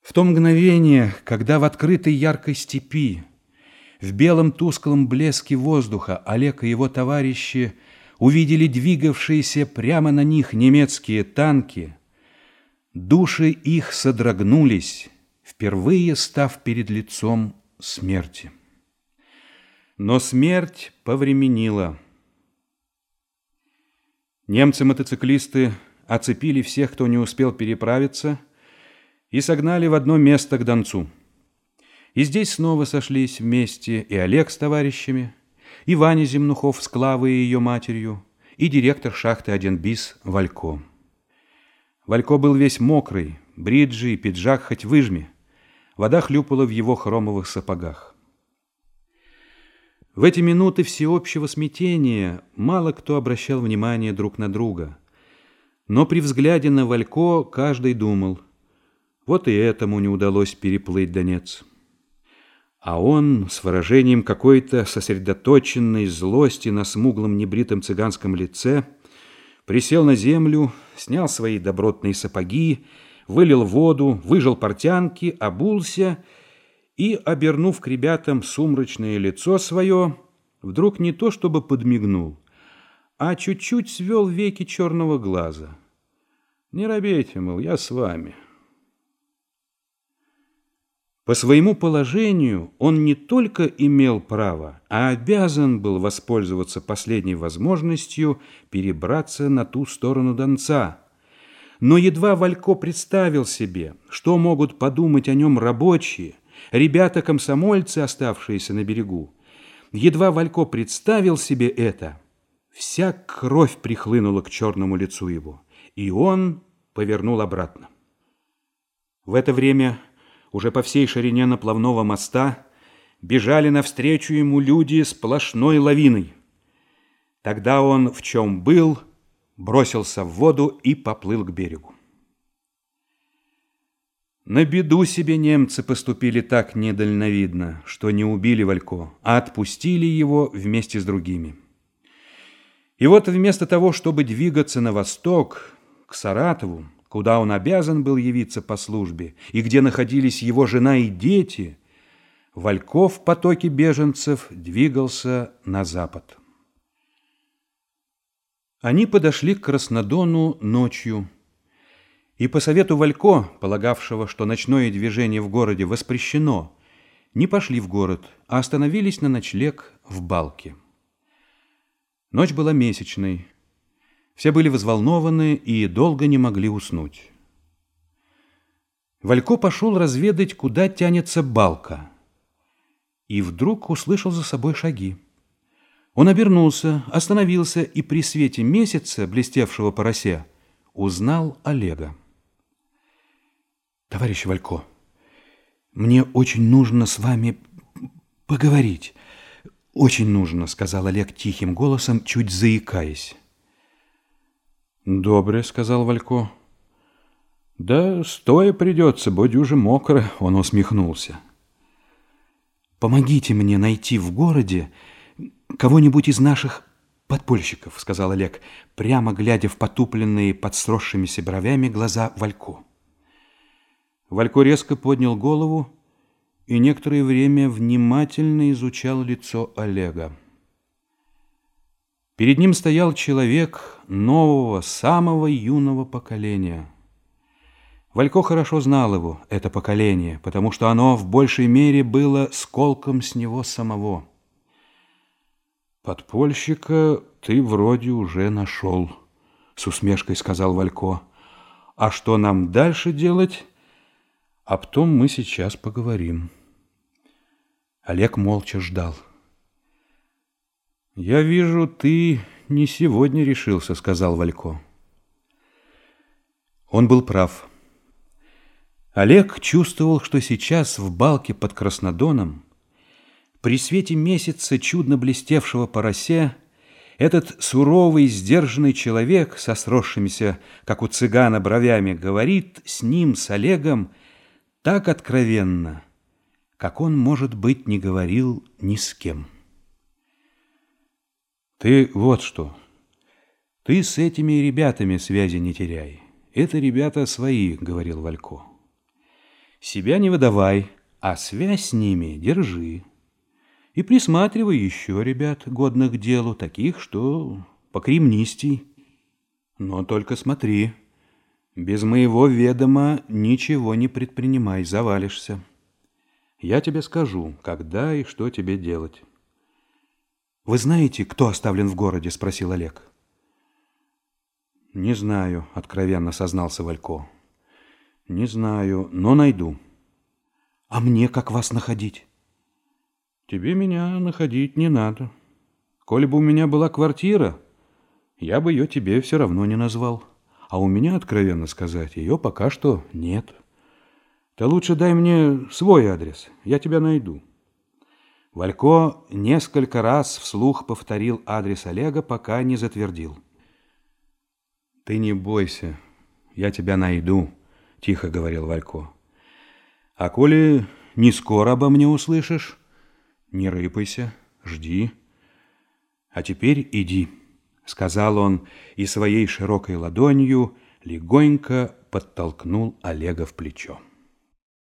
В то мгновение, когда в открытой яркой степи, в белом тусклом блеске воздуха Олег и его товарищи увидели двигавшиеся прямо на них немецкие танки, души их содрогнулись, впервые став перед лицом смерти. Но смерть повременила. Немцы-мотоциклисты оцепили всех, кто не успел переправиться, и согнали в одно место к Донцу. И здесь снова сошлись вместе и Олег с товарищами, и Ваня Земнухов с Клавой и ее матерью, и директор шахты 1 БИС Валько. Валько был весь мокрый, бриджи и пиджак хоть выжми. Вода хлюпала в его хромовых сапогах. В эти минуты всеобщего смятения мало кто обращал внимание друг на друга. Но при взгляде на Валько каждый думал: вот и этому не удалось переплыть Донец. А он с выражением какой-то сосредоточенной злости на смуглом небритом цыганском лице присел на землю, снял свои добротные сапоги, вылил воду, выжал портянки, обулся и, обернув к ребятам сумрачное лицо свое, вдруг не то чтобы подмигнул, а чуть-чуть свел веки черного глаза. «Не робейте, мол, я с вами». По своему положению он не только имел право, а обязан был воспользоваться последней возможностью перебраться на ту сторону Донца. Но едва Валько представил себе, что могут подумать о нем рабочие, ребята-комсомольцы, оставшиеся на берегу, едва Валько представил себе это, вся кровь прихлынула к черному лицу его, и он повернул обратно. В это время уже по всей ширине наплавного моста бежали навстречу ему люди сплошной лавиной. Тогда он, в чем был, бросился в воду и поплыл к берегу. На беду себе немцы поступили так недальновидно, что не убили Валько, а отпустили его вместе с другими. И вот вместо того, чтобы двигаться на восток, к Саратову, куда он обязан был явиться по службе, и где находились его жена и дети, Валько в потоке беженцев двигался на запад. Они подошли к Краснодону ночью, и по совету Валько, полагавшего, что ночное движение в городе воспрещено, не пошли в город, а остановились на ночлег в Балке. Ночь была месячной. Все были взволнованы и долго не могли уснуть. Валько пошел разведать, куда тянется Балка, и вдруг услышал за собой шаги. Он обернулся, остановился и при свете месяца, блестевшего по росе, узнал Олега. «Товарищ Валько, мне очень нужно с вами поговорить. Очень нужно», — сказал Олег тихим голосом, чуть заикаясь. «Добре», — сказал Валько. «Да стоя придется, бо дюже мокро», — он усмехнулся. «Помогите мне найти в городе кого-нибудь из наших подпольщиков», — сказал Олег, прямо глядя в потупленные под сросшимися бровями глаза Валько. Валько резко поднял голову и некоторое время внимательно изучал лицо Олега. Перед ним стоял человек нового, самого юного поколения. Валько хорошо знал его, это поколение, потому что оно в большей мере было сколком с него самого. «Подпольщика ты вроде уже нашел», — с усмешкой сказал Валько. «А что нам дальше делать? Об том мы сейчас поговорим». Олег молча ждал. «Я вижу, ты не сегодня решился», — сказал Валько. Он был прав. Олег чувствовал, что сейчас в Балке под Краснодоном, при свете месяца, чудно блестевшего по росе, этот суровый, сдержанный человек со сросшимися, как у цыгана, бровями говорит с ним, с Олегом, так откровенно, как он, может быть, не говорил ни с кем. «Ты вот что, ты с этими ребятами связи не теряй. Это ребята свои», — говорил Валько. Себя не выдавай, а связь с ними держи. И присматривай еще ребят, годных к делу, таких, что покремнистей. Но только смотри, без моего ведома ничего не предпринимай, завалишься. Я тебе скажу, когда и что тебе делать. «Вы знаете, кто оставлен в городе?» — спросил Олег. «Не знаю», — откровенно сознался Валько. «Не знаю, но найду». «А мне как вас находить?» «Тебе меня находить не надо. Коли бы у меня была квартира, я бы ее тебе все равно не назвал. А у меня, откровенно сказать, ее пока что нет. Ты лучше дай мне свой адрес, я тебя найду». Валько несколько раз вслух повторил адрес Олега, пока не затвердил. «Ты не бойся, я тебя найду», — тихо говорил Валько. «А коли не скоро обо мне услышишь, не рыпайся, жди. А теперь иди», — сказал он и своей широкой ладонью легонько подтолкнул Олега в плечо.